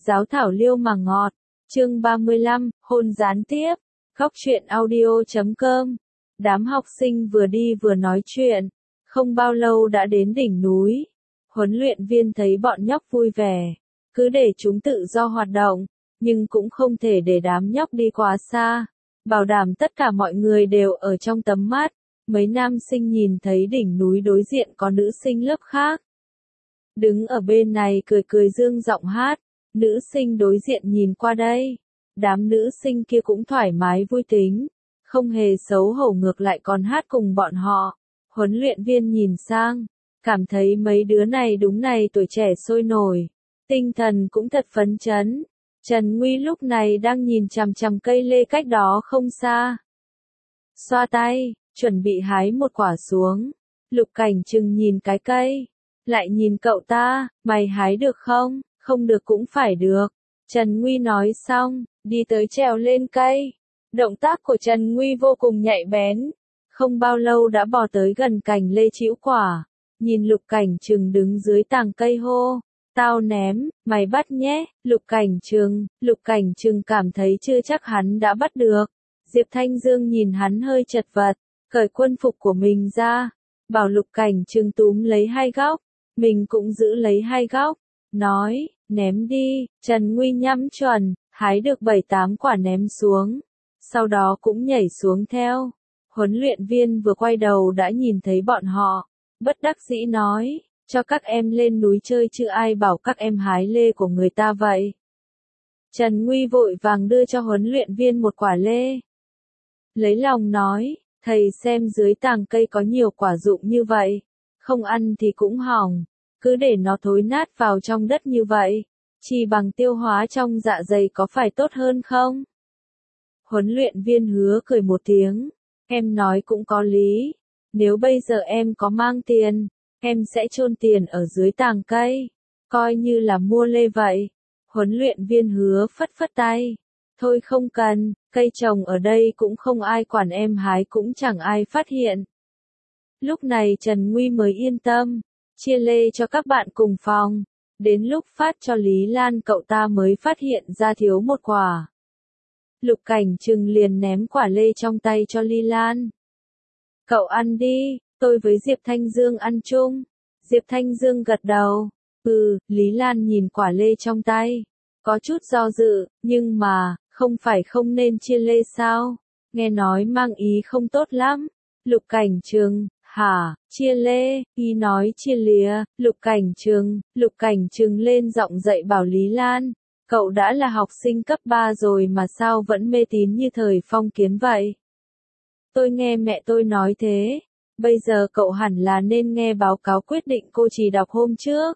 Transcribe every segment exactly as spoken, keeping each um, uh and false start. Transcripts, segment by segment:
Giáo thảo liêu mà ngọt. Chương ba mươi lăm, hôn gián tiếp. Góc truyện audio chấm com. Đám học sinh vừa đi vừa nói chuyện. Không bao lâu đã đến đỉnh núi. Huấn luyện viên thấy bọn nhóc vui vẻ. Cứ để chúng tự do hoạt động. Nhưng cũng không thể để đám nhóc đi quá xa. Bảo đảm tất cả mọi người đều ở trong tầm mắt. Mấy nam sinh nhìn thấy đỉnh núi đối diện có nữ sinh lớp khác. Đứng ở bên này cười cười dương giọng hát. Nữ sinh đối diện nhìn qua đây. Đám nữ sinh kia cũng thoải mái vui tính. Không hề xấu hổ, ngược lại còn hát cùng bọn họ. Huấn luyện viên nhìn sang. Cảm thấy mấy đứa này đúng này tuổi trẻ sôi nổi. Tinh thần cũng thật phấn chấn. Trần Nguy lúc này đang nhìn chằm chằm cây lê cách đó không xa. Xoa tay, chuẩn bị hái một quả xuống. Lục Cảnh Trừng nhìn cái cây. Lại nhìn cậu ta, mày hái được không? Không được cũng phải được. Trần Nguy nói xong, đi tới trèo lên cây. Động tác của Trần Nguy vô cùng nhạy bén. Không bao lâu đã bò tới gần cành lê trĩu quả. Nhìn Lục Cảnh Trừng đứng dưới tàng cây hô. Tao ném, mày bắt nhé. Lục Cảnh Trừng, Lục Cảnh Trừng cảm thấy chưa chắc hắn đã bắt được. Diệp Thanh Dương nhìn hắn hơi chật vật, cởi quân phục của mình ra. Bảo Lục Cảnh Trừng túm lấy hai góc. Mình cũng giữ lấy hai góc. Nói, ném đi. Trần Nguy nhắm chuẩn, hái được bảy tám quả ném xuống. Sau đó cũng nhảy xuống theo. Huấn luyện viên vừa quay đầu đã nhìn thấy bọn họ. Bất đắc dĩ nói, cho các em lên núi chơi chứ ai bảo các em hái lê của người ta vậy. Trần Nguy vội vàng đưa cho huấn luyện viên một quả lê. Lấy lòng nói, thầy xem dưới tàng cây có nhiều quả rụng như vậy. Không ăn thì cũng hỏng. Cứ để nó thối nát vào trong đất như vậy. Chỉ bằng tiêu hóa trong dạ dày có phải tốt hơn không? Huấn luyện viên Hứa cười một tiếng. Em nói cũng có lý. Nếu bây giờ em có mang tiền, em sẽ chôn tiền ở dưới tàng cây. Coi như là mua lê vậy. Huấn luyện viên Hứa phất phất tay. Thôi không cần, cây trồng ở đây cũng không ai quản, em hái cũng chẳng ai phát hiện. Lúc này Trần Nguy mới yên tâm. Chia lê cho các bạn cùng phòng. Đến lúc phát cho Lý Lan cậu ta mới phát hiện ra thiếu một quả. Lục Cảnh Trừng liền ném quả lê trong tay cho Lý Lan. Cậu ăn đi, tôi với Diệp Thanh Dương ăn chung. Diệp Thanh Dương gật đầu. Ừ, Lý Lan nhìn quả lê trong tay. Có chút do dự, nhưng mà, không phải không nên chia lê sao? Nghe nói mang ý không tốt lắm. Lục Cảnh Trừng. Hả, chia lê, y nói chia lìa. Lục Cảnh Trừng, Lục Cảnh Trừng lên giọng dạy bảo Lý Lan. Cậu đã là học sinh cấp ba rồi mà sao vẫn mê tín như thời phong kiến vậy? Tôi nghe mẹ tôi nói thế. Bây giờ cậu hẳn là nên nghe báo cáo quyết định cô chỉ đọc hôm trước.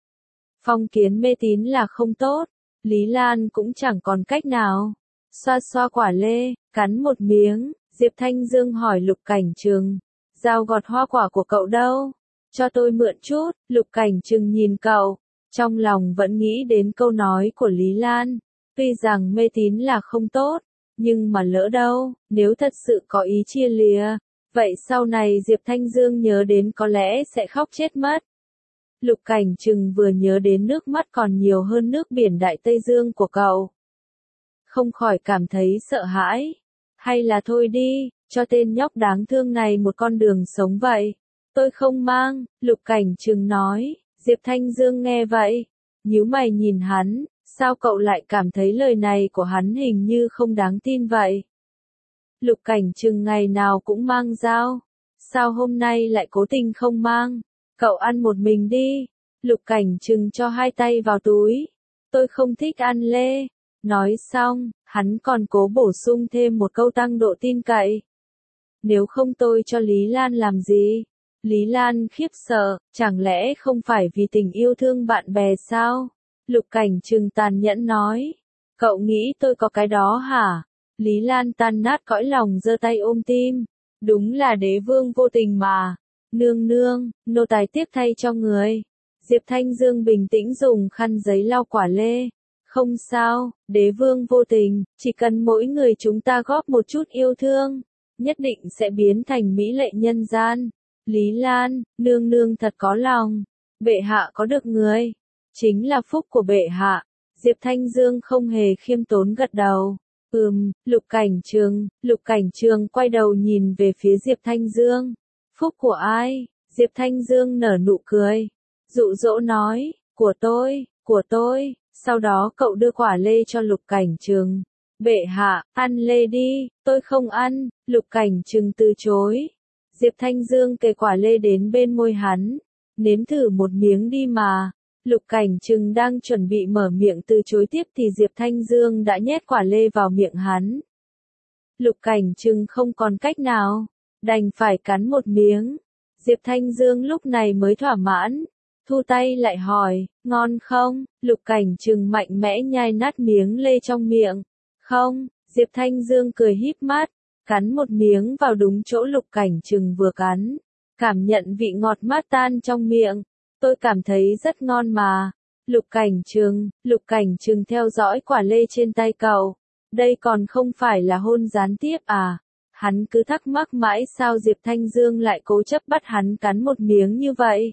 Phong kiến mê tín là không tốt. Lý Lan cũng chẳng còn cách nào. Xoa xoa quả lê, cắn một miếng. Diệp Thanh Dương hỏi Lục Cảnh Trừng. Dao gọt hoa quả của cậu đâu? Cho tôi mượn chút. Lục Cảnh Trừng nhìn cậu. Trong lòng vẫn nghĩ đến câu nói của Lý Lan. Tuy rằng mê tín là không tốt. Nhưng mà lỡ đâu, nếu thật sự có ý chia lìa. Vậy sau này Diệp Thanh Dương nhớ đến có lẽ sẽ khóc chết mất. Lục Cảnh Trừng vừa nhớ đến nước mắt còn nhiều hơn nước biển Đại Tây Dương của cậu. Không khỏi cảm thấy sợ hãi. Hay là thôi đi. Cho tên nhóc đáng thương này một con đường sống vậy. Tôi không mang, Lục Cảnh Trừng nói. Diệp Thanh Dương nghe vậy. Nhíu mày nhìn hắn. Sao cậu lại cảm thấy lời này của hắn hình như không đáng tin vậy? Lục Cảnh Trừng ngày nào cũng mang dao. Sao hôm nay lại cố tình không mang? Cậu ăn một mình đi. Lục Cảnh Trừng cho hai tay vào túi. Tôi không thích ăn lê. Nói xong, hắn còn cố bổ sung thêm một câu tăng độ tin cậy. Nếu không tôi cho Lý Lan làm gì? Lý Lan khiếp sợ, chẳng lẽ không phải vì tình yêu thương bạn bè sao? Lục Cảnh Trừng tàn nhẫn nói. Cậu nghĩ tôi có cái đó hả? Lý Lan tan nát cõi lòng giơ tay ôm tim. Đúng là đế vương vô tình mà. Nương nương, nô tài tiếp thay cho người. Diệp Thanh Dương bình tĩnh dùng khăn giấy lau quả lê. Không sao, đế vương vô tình, chỉ cần mỗi người chúng ta góp một chút yêu thương. Nhất định sẽ biến thành mỹ lệ nhân gian. Lý Lan, nương nương thật có lòng. Bệ hạ có được người. Chính là phúc của bệ hạ. Diệp Thanh Dương không hề khiêm tốn gật đầu. Ừm, Lục Cảnh Trường, Lục Cảnh Trường quay đầu nhìn về phía Diệp Thanh Dương. Phúc của ai? Diệp Thanh Dương nở nụ cười. Dụ dỗ nói, của tôi, của tôi, sau đó cậu đưa quả lê cho Lục Cảnh Trường. Bệ hạ, ăn lê đi, tôi không ăn, Lục Cảnh Trường từ chối. Diệp Thanh Dương kề quả lê đến bên môi hắn. Nếm thử một miếng đi mà. Lục Cảnh Trừng đang chuẩn bị mở miệng từ chối tiếp thì Diệp Thanh Dương đã nhét quả lê vào miệng hắn. Lục Cảnh Trừng không còn cách nào, đành phải cắn một miếng. Diệp Thanh Dương lúc này mới thỏa mãn, thu tay lại hỏi, ngon không? Lục Cảnh Trừng mạnh mẽ nhai nát miếng lê trong miệng. Không, Diệp Thanh Dương cười híp mắt, cắn một miếng vào đúng chỗ Lục Cảnh Trừng vừa cắn, cảm nhận vị ngọt mát tan trong miệng. Tôi cảm thấy rất ngon mà. Lục Cảnh Trừng, Lục Cảnh Trừng theo dõi quả lê trên tay cậu. Đây còn không phải là hôn gián tiếp à? Hắn cứ thắc mắc mãi sao Diệp Thanh Dương lại cố chấp bắt hắn cắn một miếng như vậy.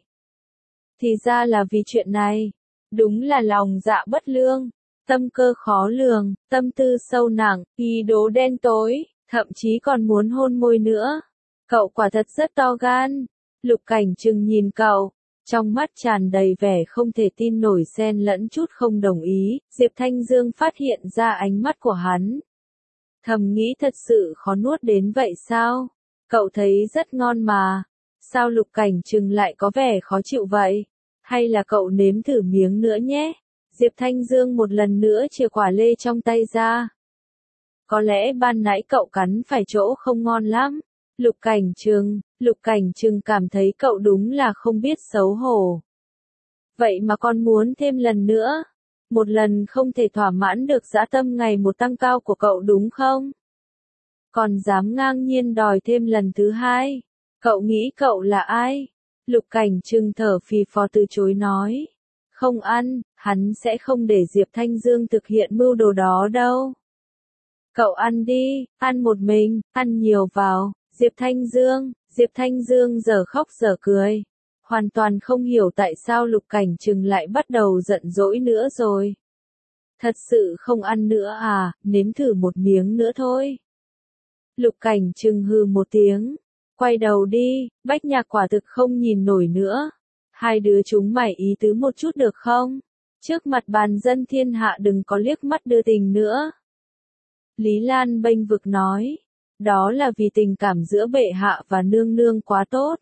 Thì ra là vì chuyện này. Đúng là lòng dạ bất lương, tâm cơ khó lường, tâm tư sâu nặng, ý đồ đen tối, thậm chí còn muốn hôn môi nữa. Cậu quả thật rất to gan. Lục Cảnh Trừng nhìn cậu, trong mắt tràn đầy vẻ không thể tin nổi xen lẫn chút không đồng ý. Diệp Thanh Dương phát hiện ra ánh mắt của hắn. Thầm nghĩ thật sự khó nuốt đến vậy sao? Cậu thấy rất ngon mà. Sao Lục Cảnh Trừng lại có vẻ khó chịu vậy? Hay là cậu nếm thử miếng nữa nhé? Diệp Thanh Dương một lần nữa chìa quả lê trong tay ra. Có lẽ ban nãy cậu cắn phải chỗ không ngon lắm. Lục Cảnh Trừng, Lục Cảnh Trừng cảm thấy cậu đúng là không biết xấu hổ. Vậy mà con muốn thêm lần nữa. Một lần không thể thỏa mãn được dã tâm ngày một tăng cao của cậu đúng không? Còn dám ngang nhiên đòi thêm lần thứ hai. Cậu nghĩ cậu là ai? Lục Cảnh Trừng thở phì phò từ chối nói. Không ăn, hắn sẽ không để Diệp Thanh Dương thực hiện mưu đồ đó đâu. Cậu ăn đi, ăn một mình, ăn nhiều vào. Diệp Thanh Dương, Diệp Thanh Dương giờ khóc giờ cười. Hoàn toàn không hiểu tại sao Lục Cảnh Trừng lại bắt đầu giận dỗi nữa rồi. Thật sự không ăn nữa à, nếm thử một miếng nữa thôi. Lục Cảnh Trừng hừ một tiếng. Quay đầu đi, Bách Nhạc quả thực không nhìn nổi nữa. Hai đứa chúng mày ý tứ một chút được không? Trước mặt bàn dân thiên hạ đừng có liếc mắt đưa tình nữa. Lý Lan bênh vực nói. Đó là vì tình cảm giữa bệ hạ và nương nương quá tốt.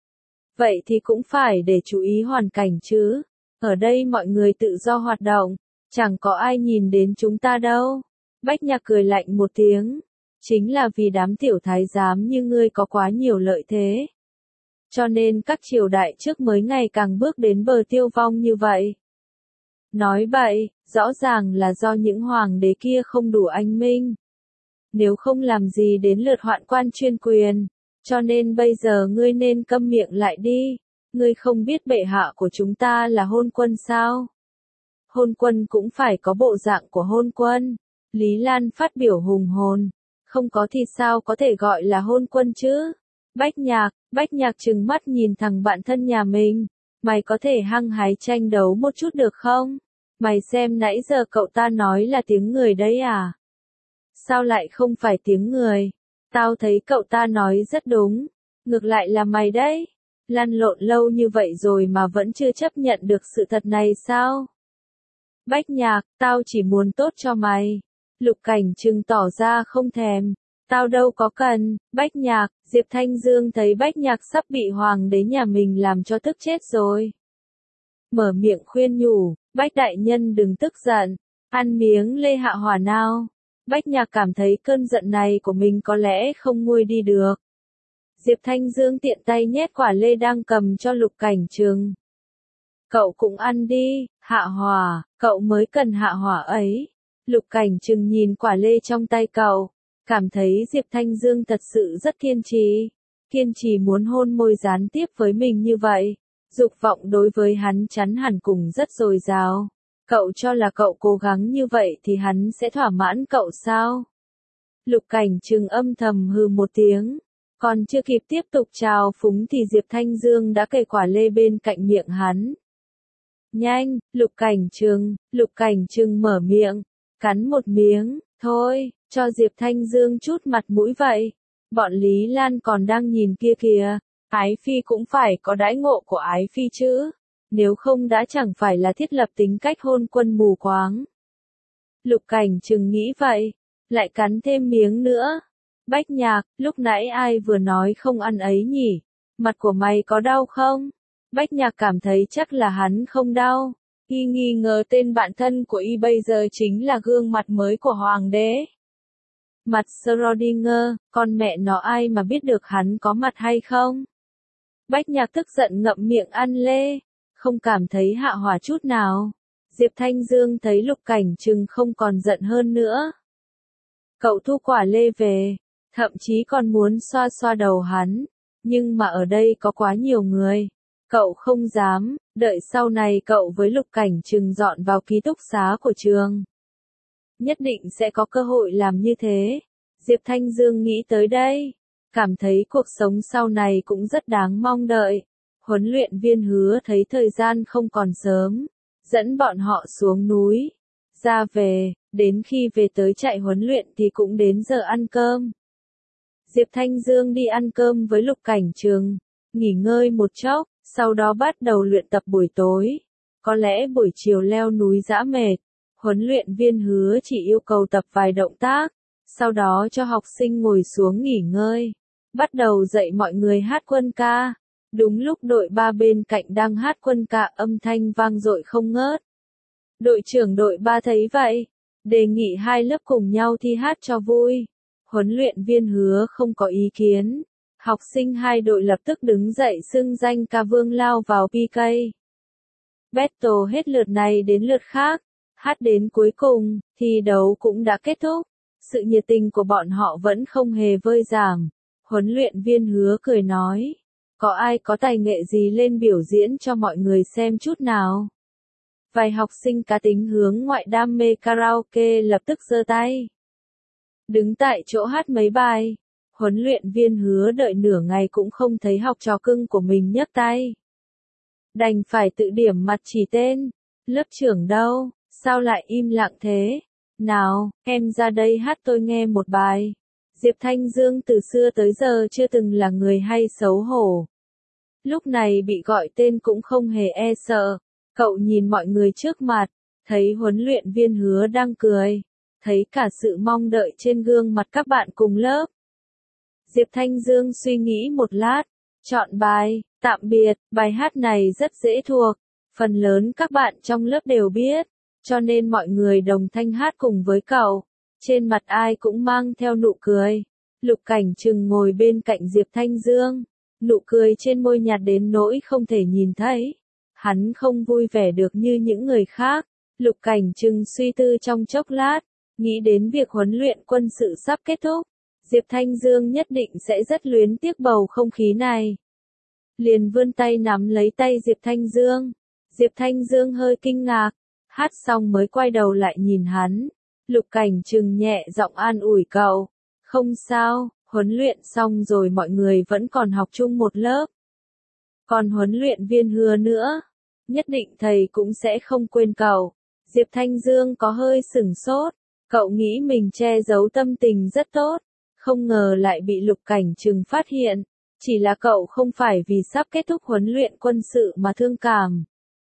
Vậy thì cũng phải để chú ý hoàn cảnh chứ. Ở đây mọi người tự do hoạt động, chẳng có ai nhìn đến chúng ta đâu. Bách Nhạc cười lạnh một tiếng. Chính là vì đám tiểu thái giám như ngươi có quá nhiều lợi thế. Cho nên các triều đại trước mới ngày càng bước đến bờ tiêu vong như vậy. Nói bậy, rõ ràng là do những hoàng đế kia không đủ anh minh. Nếu không làm gì đến lượt hoạn quan chuyên quyền, cho nên bây giờ ngươi nên câm miệng lại đi. Ngươi không biết bệ hạ của chúng ta là hôn quân sao? Hôn quân cũng phải có bộ dạng của hôn quân. Lý Lan phát biểu hùng hồn. Không có thì sao có thể gọi là hôn quân chứ? Bách Nhạc, Bách Nhạc trừng mắt nhìn thằng bạn thân nhà mình. Mày có thể hăng hái tranh đấu một chút được không? Mày xem nãy giờ cậu ta nói là tiếng người đấy à? Sao lại không phải tiếng người? Tao thấy cậu ta nói rất đúng. Ngược lại là mày đấy. Lăn lộn lâu như vậy rồi mà vẫn chưa chấp nhận được sự thật này sao? Bách Nhạc, tao chỉ muốn tốt cho mày. Lục Cảnh Trừng tỏ ra không thèm. Tao đâu có cần. Bách Nhạc, Diệp Thanh Dương thấy Bách Nhạc sắp bị hoàng đế nhà mình làm cho tức chết rồi. Mở miệng khuyên nhủ, Bách đại nhân đừng tức giận. Ăn miếng lê hạ hỏa nào. Bách Nhạc cảm thấy cơn giận này của mình có lẽ không nguôi đi được. Diệp Thanh Dương tiện tay nhét quả lê đang cầm cho Lục Cảnh Trừng. Cậu cũng ăn đi, hạ hỏa, cậu mới cần hạ hỏa ấy. Lục Cảnh Trừng nhìn quả lê trong tay cậu, cảm thấy Diệp Thanh Dương thật sự rất kiên trì. Kiên trì muốn hôn môi gián tiếp với mình như vậy. Dục vọng đối với hắn chắn hẳn cùng rất dồi dào. Cậu cho là cậu cố gắng như vậy thì hắn sẽ thỏa mãn cậu sao? Lục Cảnh Trừng âm thầm hừ một tiếng. Còn chưa kịp tiếp tục trào phúng thì Diệp Thanh Dương đã kề quả lê bên cạnh miệng hắn. Nhanh, Lục Cảnh Trừng, Lục Cảnh Trừng mở miệng, cắn một miếng, thôi, cho Diệp Thanh Dương chút mặt mũi vậy. Bọn Lý Lan còn đang nhìn kia kìa, Ái Phi cũng phải có đãi ngộ của Ái Phi chứ, nếu không đã chẳng phải là thiết lập tính cách hôn quân mù quáng. Lục Cảnh Trừng nghĩ vậy, lại cắn thêm miếng nữa. Bách Nhạc, lúc nãy ai vừa nói không ăn ấy nhỉ? Mặt của mày có đau không? Bách Nhạc cảm thấy chắc là hắn không đau. Y nghi ngờ tên bạn thân của Y bây giờ chính là gương mặt mới của Hoàng đế. Mặt Schrödinger, con mẹ nó ai mà biết được hắn có mặt hay không? Bách Nhạc tức giận ngậm miệng ăn lê, không cảm thấy hạ hỏa chút nào. Diệp Thanh Dương thấy Lục Cảnh Trừng không còn giận hơn nữa. Cậu thu quả lê về, thậm chí còn muốn xoa xoa đầu hắn, nhưng mà ở đây có quá nhiều người. Cậu không dám, đợi sau này cậu với Lục Cảnh Trừng dọn vào ký túc xá của trường. Nhất định sẽ có cơ hội làm như thế. Diệp Thanh Dương nghĩ tới đây, cảm thấy cuộc sống sau này cũng rất đáng mong đợi. Huấn luyện viên Hứa thấy thời gian không còn sớm, dẫn bọn họ xuống núi, ra về, đến khi về tới trại huấn luyện thì cũng đến giờ ăn cơm. Diệp Thanh Dương đi ăn cơm với Lục Cảnh Trừng, nghỉ ngơi một chốc, sau đó bắt đầu luyện tập buổi tối. Có lẽ buổi chiều leo núi dã mệt, huấn luyện viên Hứa chỉ yêu cầu tập vài động tác, sau đó cho học sinh ngồi xuống nghỉ ngơi. Bắt đầu dạy mọi người hát quân ca. Đúng lúc đội ba bên cạnh đang hát quân ca âm thanh vang dội không ngớt. Đội trưởng đội ba thấy vậy, đề nghị hai lớp cùng nhau thi hát cho vui. Huấn luyện viên Hứa không có ý kiến. Học sinh hai đội lập tức đứng dậy xưng danh ca vương lao vào pê ca. Battle hết lượt này đến lượt khác. Hát đến cuối cùng, thi đấu cũng đã kết thúc. Sự nhiệt tình của bọn họ vẫn không hề vơi giảm. Huấn luyện viên Hứa cười nói. Có ai có tài nghệ gì lên biểu diễn cho mọi người xem chút nào? Vài học sinh cá tính hướng ngoại đam mê karaoke lập tức giơ tay. Đứng tại chỗ hát mấy bài. Huấn luyện viên Hứa đợi nửa ngày cũng không thấy học trò cưng của mình nhấc tay. Đành phải tự điểm mặt chỉ tên. Lớp trưởng đâu? Sao lại im lặng thế? Nào, em ra đây hát tôi nghe một bài. Diệp Thanh Dương từ xưa tới giờ chưa từng là người hay xấu hổ. Lúc này bị gọi tên cũng không hề e sợ. Cậu nhìn mọi người trước mặt, thấy huấn luyện viên Hứa đang cười, thấy cả sự mong đợi trên gương mặt các bạn cùng lớp. Diệp Thanh Dương suy nghĩ một lát, chọn bài, tạm biệt, bài hát này rất dễ thuộc, phần lớn các bạn trong lớp đều biết, cho nên mọi người đồng thanh hát cùng với cậu, trên mặt ai cũng mang theo nụ cười. Lục Cảnh Trừng ngồi bên cạnh Diệp Thanh Dương, nụ cười trên môi nhạt đến nỗi không thể nhìn thấy. Hắn không vui vẻ được như những người khác. Lục Cảnh Trừng suy tư trong chốc lát, nghĩ đến việc huấn luyện quân sự sắp kết thúc. Diệp Thanh Dương nhất định sẽ rất luyến tiếc bầu không khí này. Liền vươn tay nắm lấy tay Diệp Thanh Dương. Diệp Thanh Dương hơi kinh ngạc, hát xong mới quay đầu lại nhìn hắn. Lục Cảnh Trừng nhẹ giọng an ủi cậu. Không sao, huấn luyện xong rồi mọi người vẫn còn học chung một lớp. Còn huấn luyện viên Hứa nữa, nhất định thầy cũng sẽ không quên cậu. Diệp Thanh Dương có hơi sửng sốt, cậu nghĩ mình che giấu tâm tình rất tốt, không ngờ lại bị Lục Cảnh Trừng phát hiện, chỉ là cậu không phải vì sắp kết thúc huấn luyện quân sự mà thương cảm,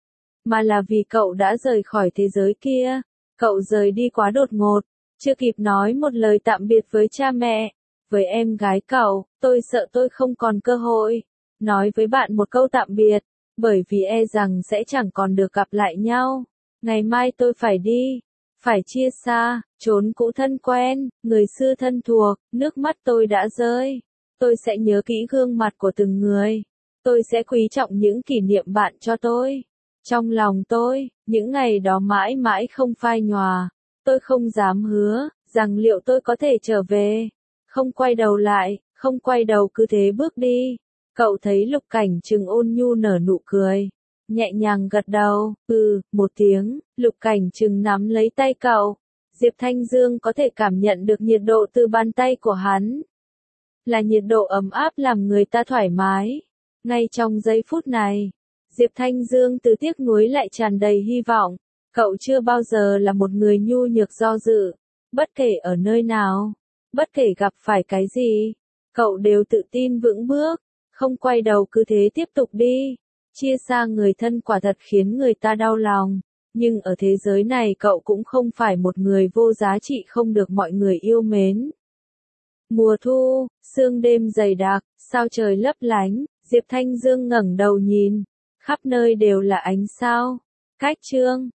mà là vì cậu đã rời khỏi thế giới kia, cậu rời đi quá đột ngột, chưa kịp nói một lời tạm biệt với cha mẹ, với em gái cậu, tôi sợ tôi không còn cơ hội nói với bạn một câu tạm biệt, bởi vì e rằng sẽ chẳng còn được gặp lại nhau. Ngày mai tôi phải đi, phải chia xa, trốn cũ thân quen, người xưa thân thuộc, nước mắt tôi đã rơi. Tôi sẽ nhớ kỹ gương mặt của từng người. Tôi sẽ quý trọng những kỷ niệm bạn cho tôi. Trong lòng tôi, những ngày đó mãi mãi không phai nhòa. Tôi không dám hứa, rằng liệu tôi có thể trở về. Không quay đầu lại, không quay đầu cứ thế bước đi. Cậu thấy Lục Cảnh Trừng ôn nhu nở nụ cười, nhẹ nhàng gật đầu, ừ, một tiếng, Lục Cảnh Trừng nắm lấy tay cậu. Diệp Thanh Dương có thể cảm nhận được nhiệt độ từ bàn tay của hắn. Là nhiệt độ ấm áp làm người ta thoải mái. Ngay trong giây phút này, Diệp Thanh Dương từ tiếc nuối lại tràn đầy hy vọng. Cậu chưa bao giờ là một người nhu nhược do dự. Bất kể ở nơi nào, bất kể gặp phải cái gì, cậu đều tự tin vững bước, không quay đầu cứ thế tiếp tục đi. Chia xa người thân quả thật khiến người ta đau lòng, nhưng ở thế giới này cậu cũng không phải một người vô giá trị không được mọi người yêu mến. Mùa thu, sương đêm dày đặc, sao trời lấp lánh, Diệp Thanh Dương ngẩng đầu nhìn, khắp nơi đều là ánh sao. Cách chương